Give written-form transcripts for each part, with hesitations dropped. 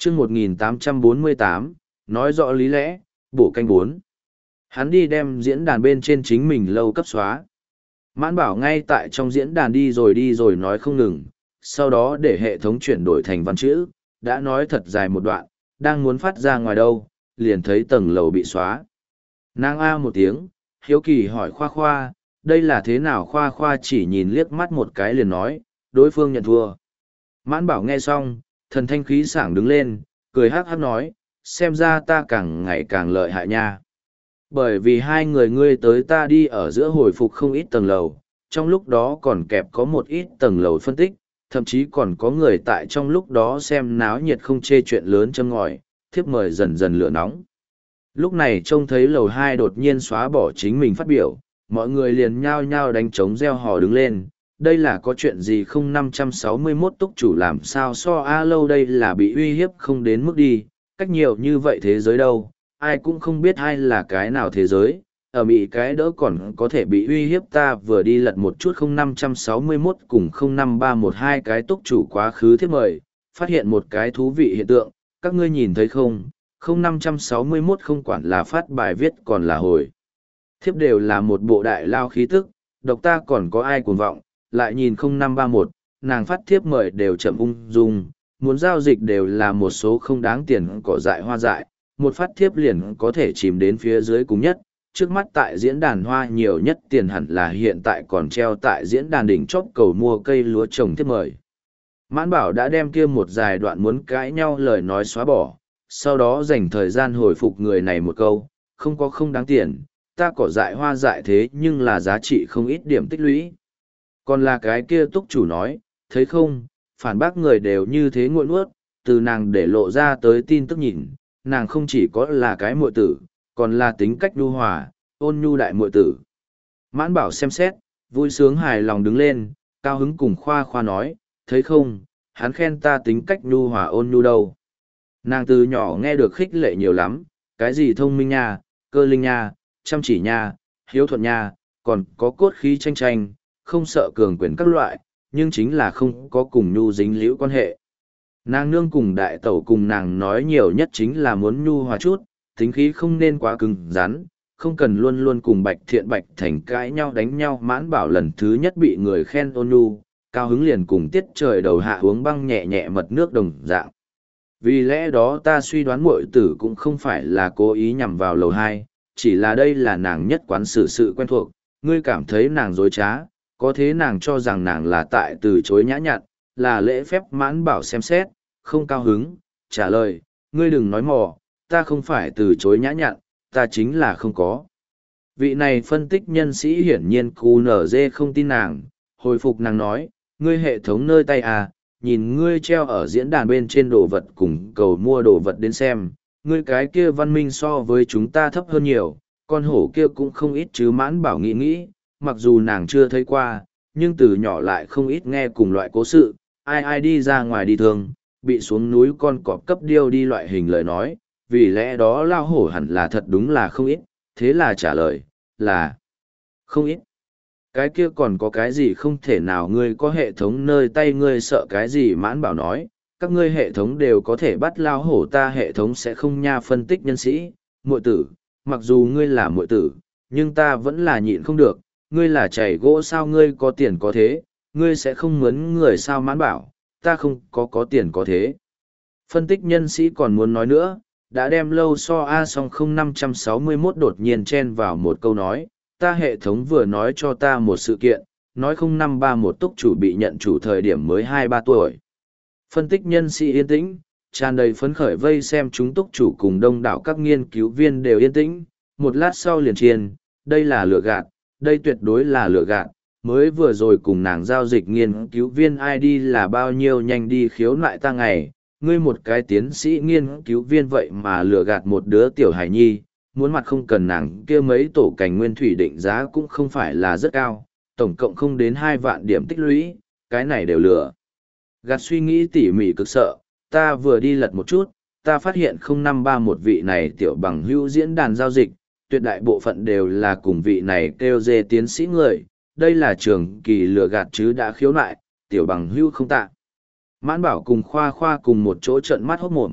chương 1848, nói rõ lý lẽ, bổ canh 4. Hắn đi đem diễn đàn bên trên chính mình lâu cấp xóa. Mãn bảo ngay tại trong diễn đàn đi rồi nói không ngừng, sau đó để hệ thống chuyển đổi thành văn chữ, đã nói thật dài một đoạn, đang muốn phát ra ngoài đâu, liền thấy tầng lầu bị xóa. Nàng a một tiếng, hiếu kỳ hỏi Khoa Khoa, đây là thế nào? Khoa Khoa chỉ nhìn liếc mắt một cái liền nói, đối phương nhận thua. Mãn bảo nghe xong, thần thanh khí sảng đứng lên, cười hắc hắc nói, xem ra ta càng ngày càng lợi hại nha. Bởi vì hai người ngươi tới ta đi ở giữa hồi phục không ít tầng lầu, trong lúc đó còn kẹp có một ít tầng lầu phân tích, thậm chí còn có người tại trong lúc đó xem náo nhiệt không chê chuyện lớn châm ngòi, thiếp mời dần dần lửa nóng. Lúc này trông thấy lầu 2 đột nhiên xóa bỏ chính mình phát biểu, mọi người liền nhao nhao đánh trống reo hò đứng lên. Đây là có chuyện gì không? 561 túc chủ làm sao so a lâu đây là bị uy hiếp không đến mức đi, cách nhiều như vậy thế giới đâu, ai cũng không biết ai là cái nào thế giới, ở bị cái đỡ còn có thể bị uy hiếp. Ta vừa đi lật một chút 0561 cùng 05312 cái túc chủ quá khứ thiếp mời, phát hiện một cái thú vị hiện tượng, các ngươi nhìn thấy không? 0561 không quản là phát bài viết còn là hồi thiếp đều là một bộ đại lao khí tức, độc ta còn có ai cuồng vọng, lại nhìn 0531, nàng phát thiếp mời đều chậm ung dung, muốn giao dịch đều là một số không đáng tiền cỏ dại hoa dại, một phát thiếp liền có thể chìm đến phía dưới cùng nhất. Trước mắt tại diễn đàn hoa nhiều nhất tiền hẳn là hiện tại còn treo tại diễn đàn đỉnh chóp cầu mua cây lúa trồng thiếp mời. Mãn bảo đã đem kia một dài đoạn muốn cãi nhau lời nói xóa bỏ, sau đó dành thời gian hồi phục người này một câu, không có không đáng tiền, ta cỏ dại hoa dại thế nhưng là giá trị không ít điểm tích lũy. Còn là cái kia túc chủ nói, thấy không, phản bác người đều như thế nguội nuốt, từ nàng để lộ ra tới tin tức nhìn, nàng không chỉ có là cái muội tử, còn là tính cách nhu hòa, ôn nhu đại muội tử. Mãn bảo xem xét, vui sướng hài lòng đứng lên, cao hứng cùng Khoa Khoa nói, thấy không, hắn khen ta tính cách nhu hòa ôn nhu đâu. Nàng từ nhỏ nghe được khích lệ nhiều lắm, cái gì thông minh nha, cơ linh nha, chăm chỉ nha, hiếu thuận nha, còn có cốt khí tranh tranh, không sợ cường quyền các loại, nhưng chính là không có cùng nhu dính liễu quan hệ. Nàng nương cùng đại tẩu cùng nàng nói nhiều nhất chính là muốn nhu hòa chút, tính khí không nên quá cứng rắn, không cần luôn luôn cùng Bạch Thiện Bạch Thành cãi nhau đánh nhau. Mãn bảo lần thứ nhất bị người khen ôn nhu, cao hứng liền cùng tiết trời đầu hạ uống băng nhẹ nhẹ mật nước đồng dạng. Vì lẽ đó ta suy đoán muội tử cũng không phải là cố ý nhằm vào lầu 2, chỉ là đây là nàng nhất quán xử sự quen thuộc, ngươi cảm thấy nàng dối trá, có thế nàng cho rằng nàng là tại từ chối nhã nhặn, là lễ phép. Mãn bảo xem xét, không cao hứng, trả lời, ngươi đừng nói mò, ta không phải từ chối nhã nhặn, ta chính là không có. Vị này phân tích nhân sĩ hiển nhiên QNZ không tin nàng, hồi phục nàng nói, ngươi hệ thống nơi tay à, nhìn ngươi treo ở diễn đàn bên trên đồ vật cùng cầu mua đồ vật đến xem, ngươi cái kia văn minh so với chúng ta thấp hơn nhiều, con hổ kia cũng không ít chứ. Mãn bảo nghĩ, mặc dù nàng chưa thấy qua, nhưng từ nhỏ lại không ít nghe cùng loại cố sự, ai đi ra ngoài đi thường, bị xuống núi con cọp cấp điêu đi loại hình lời nói, vì lẽ đó lao hổ hẳn là thật đúng là không ít, thế là trả lời, là không ít. Cái kia còn có cái gì không thể nào, ngươi có hệ thống nơi tay ngươi sợ cái gì? Mãn bảo nói, các ngươi hệ thống đều có thể bắt lao hổ, ta hệ thống sẽ không nha. Phân tích nhân sĩ, muội tử, mặc dù ngươi là muội tử, nhưng ta vẫn là nhịn không được, ngươi là chảy gỗ sao, ngươi có tiền có thế, ngươi sẽ không mướn người sao? Mãn bảo, ta không có tiền có thế. Phân tích nhân sĩ còn muốn nói nữa, đã đem lâu so a xong 0561 đột nhiên chen vào một câu nói, ta hệ thống vừa nói cho ta một sự kiện, nói 0531 túc chủ bị nhận chủ thời điểm mới 2-3 tuổi. Phân tích nhân sĩ yên tĩnh, tràn đầy phấn khởi vây xem, chúng túc chủ cùng đông đảo các nghiên cứu viên đều yên tĩnh, một lát sau liền chiên, đây là lừa gạt, đây tuyệt đối là lừa gạt, mới vừa rồi cùng nàng giao dịch nghiên cứu viên ID là bao nhiêu, nhanh đi khiếu nại ta ngày, ngươi một cái tiến sĩ nghiên cứu viên vậy mà lừa gạt một đứa tiểu hài nhi, muốn mặt không cần nàng kia mấy tổ cành nguyên thủy định giá cũng không phải là rất cao, tổng cộng không đến 2 vạn điểm tích lũy, cái này đều lừa gạt. Suy nghĩ tỉ mỉ cực sợ, ta vừa đi lật một chút, ta phát hiện 0531 vị này tiểu bằng hữu diễn đàn giao dịch, tuyệt đại bộ phận đều là cùng vị này kêu dê tiến sĩ người, đây là trường kỳ lừa gạt chứ. Đã khiếu nại, tiểu bằng hữu không tạ. Mãn bảo cùng Khoa Khoa cùng một chỗ trợn mắt hốt mồm,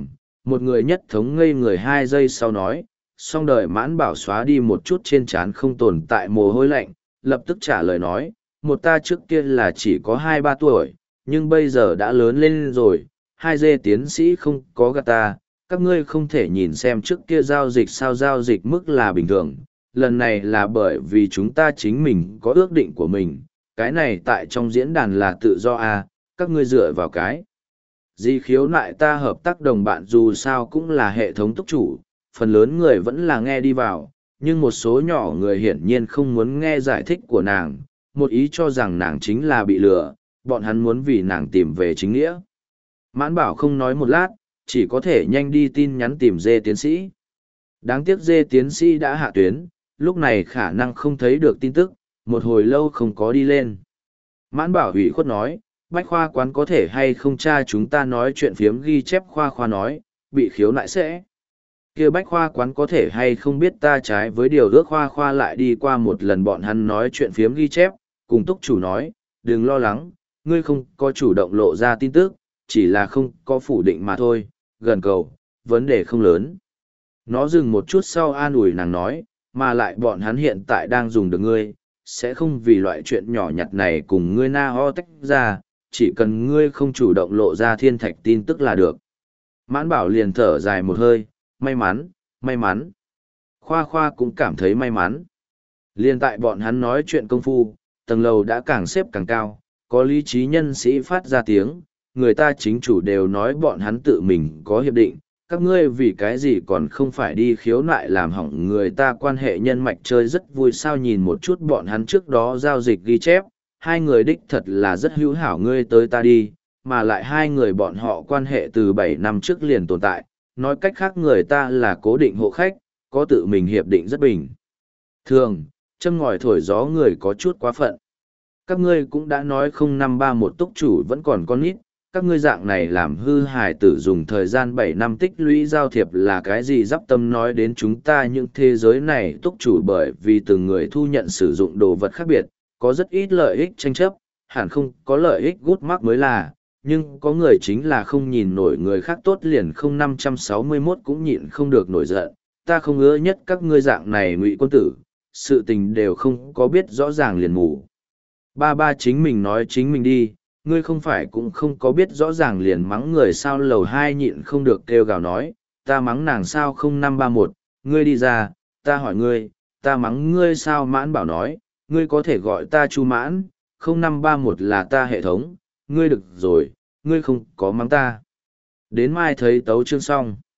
một người nhất thống ngây người 2 giây sau nói, xong đời Mãn Bảo xóa đi một chút trên trán không tồn tại mồ hôi lạnh, lập tức trả lời nói, một ta trước kia là chỉ có 2-3 tuổi, nhưng bây giờ đã lớn lên rồi, 2G tiến sĩ không có gạt ta, các ngươi không thể nhìn xem trước kia giao dịch sao giao dịch mức là bình thường, lần này là bởi vì chúng ta chính mình có ước định của mình, cái này tại trong diễn đàn là tự do à, các ngươi dựa vào cái. Di khiếu nại ta hợp tác đồng bạn dù sao cũng là hệ thống túc chủ, phần lớn người vẫn là nghe đi vào, nhưng một số nhỏ người hiển nhiên không muốn nghe giải thích của nàng, một ý cho rằng nàng chính là bị lừa, bọn hắn muốn vì nàng tìm về chính nghĩa. Mãn Bảo không nói một lát, chỉ có thể nhanh đi tin nhắn tìm Dê tiến sĩ. Đáng tiếc Dê tiến sĩ đã hạ tuyến, lúc này khả năng không thấy được tin tức, một hồi lâu không có đi lên. Mãn Bảo ủy khuất nói, Bách Khoa quán có thể hay không cha chúng ta nói chuyện phiếm ghi chép khoa nói, bị khiếu nại sẽ. Kia Bách Khoa quán có thể hay không biết ta trái với điều ước khoa lại đi qua một lần bọn hắn nói chuyện phiếm ghi chép, cùng túc chủ nói, đừng lo lắng, ngươi không có chủ động lộ ra tin tức, chỉ là không có phủ định mà thôi, gần cầu, vấn đề không lớn. Nó dừng một chút sau an ủi nàng nói, mà lại bọn hắn hiện tại đang dùng được ngươi, sẽ không vì loại chuyện nhỏ nhặt này cùng ngươi na ho tách ra, chỉ cần ngươi không chủ động lộ ra thiên thạch tin tức là được. Mãn Bảo liền thở dài một hơi, may mắn, may mắn. Khoa cũng cảm thấy may mắn. Liên tại bọn hắn nói chuyện công phu, tầng lầu đã càng xếp càng cao, có lý trí nhân sĩ phát ra tiếng, người ta chính chủ đều nói bọn hắn tự mình có hiệp định, các ngươi vì cái gì còn không phải đi khiếu nại làm hỏng người ta quan hệ nhân mạch chơi rất vui sao nhìn một chút bọn hắn trước đó giao dịch ghi chép, hai người đích thật là rất hữu hảo ngươi tới ta đi, mà lại hai người bọn họ quan hệ từ 7 năm trước liền tồn tại, nói cách khác người ta là cố định hộ khách, có tự mình hiệp định rất bình. Thường, châm ngòi thổi gió người có chút quá phận. Các ngươi cũng đã nói 0531 túc chủ vẫn còn con nít, các ngươi dạng này làm hư hài tử dùng thời gian 7 năm tích lũy giao thiệp là cái gì dắp tâm nói đến chúng ta những thế giới này túc chủ bởi vì từng người thu nhận sử dụng đồ vật khác biệt, có rất ít lợi ích tranh chấp, hẳn không có lợi ích gút mắc mới là, nhưng có người chính là không nhìn nổi người khác tốt liền 0561 cũng nhịn không được nổi giận, ta không ưa nhất các ngươi dạng này ngụy quân tử, sự tình đều không có biết rõ ràng liền mù. Ba chính mình nói chính mình đi, ngươi không phải cũng không có biết rõ ràng liền mắng người sao lầu 2 nhịn không được kêu gào nói, ta mắng nàng sao 0531, ngươi đi ra, ta hỏi ngươi, ta mắng ngươi sao Mãn Bảo nói, ngươi có thể gọi ta Chu Mãn, 0531 là ta hệ thống, ngươi được rồi, ngươi không có mắng ta. Đến mai thấy tấu chương xong.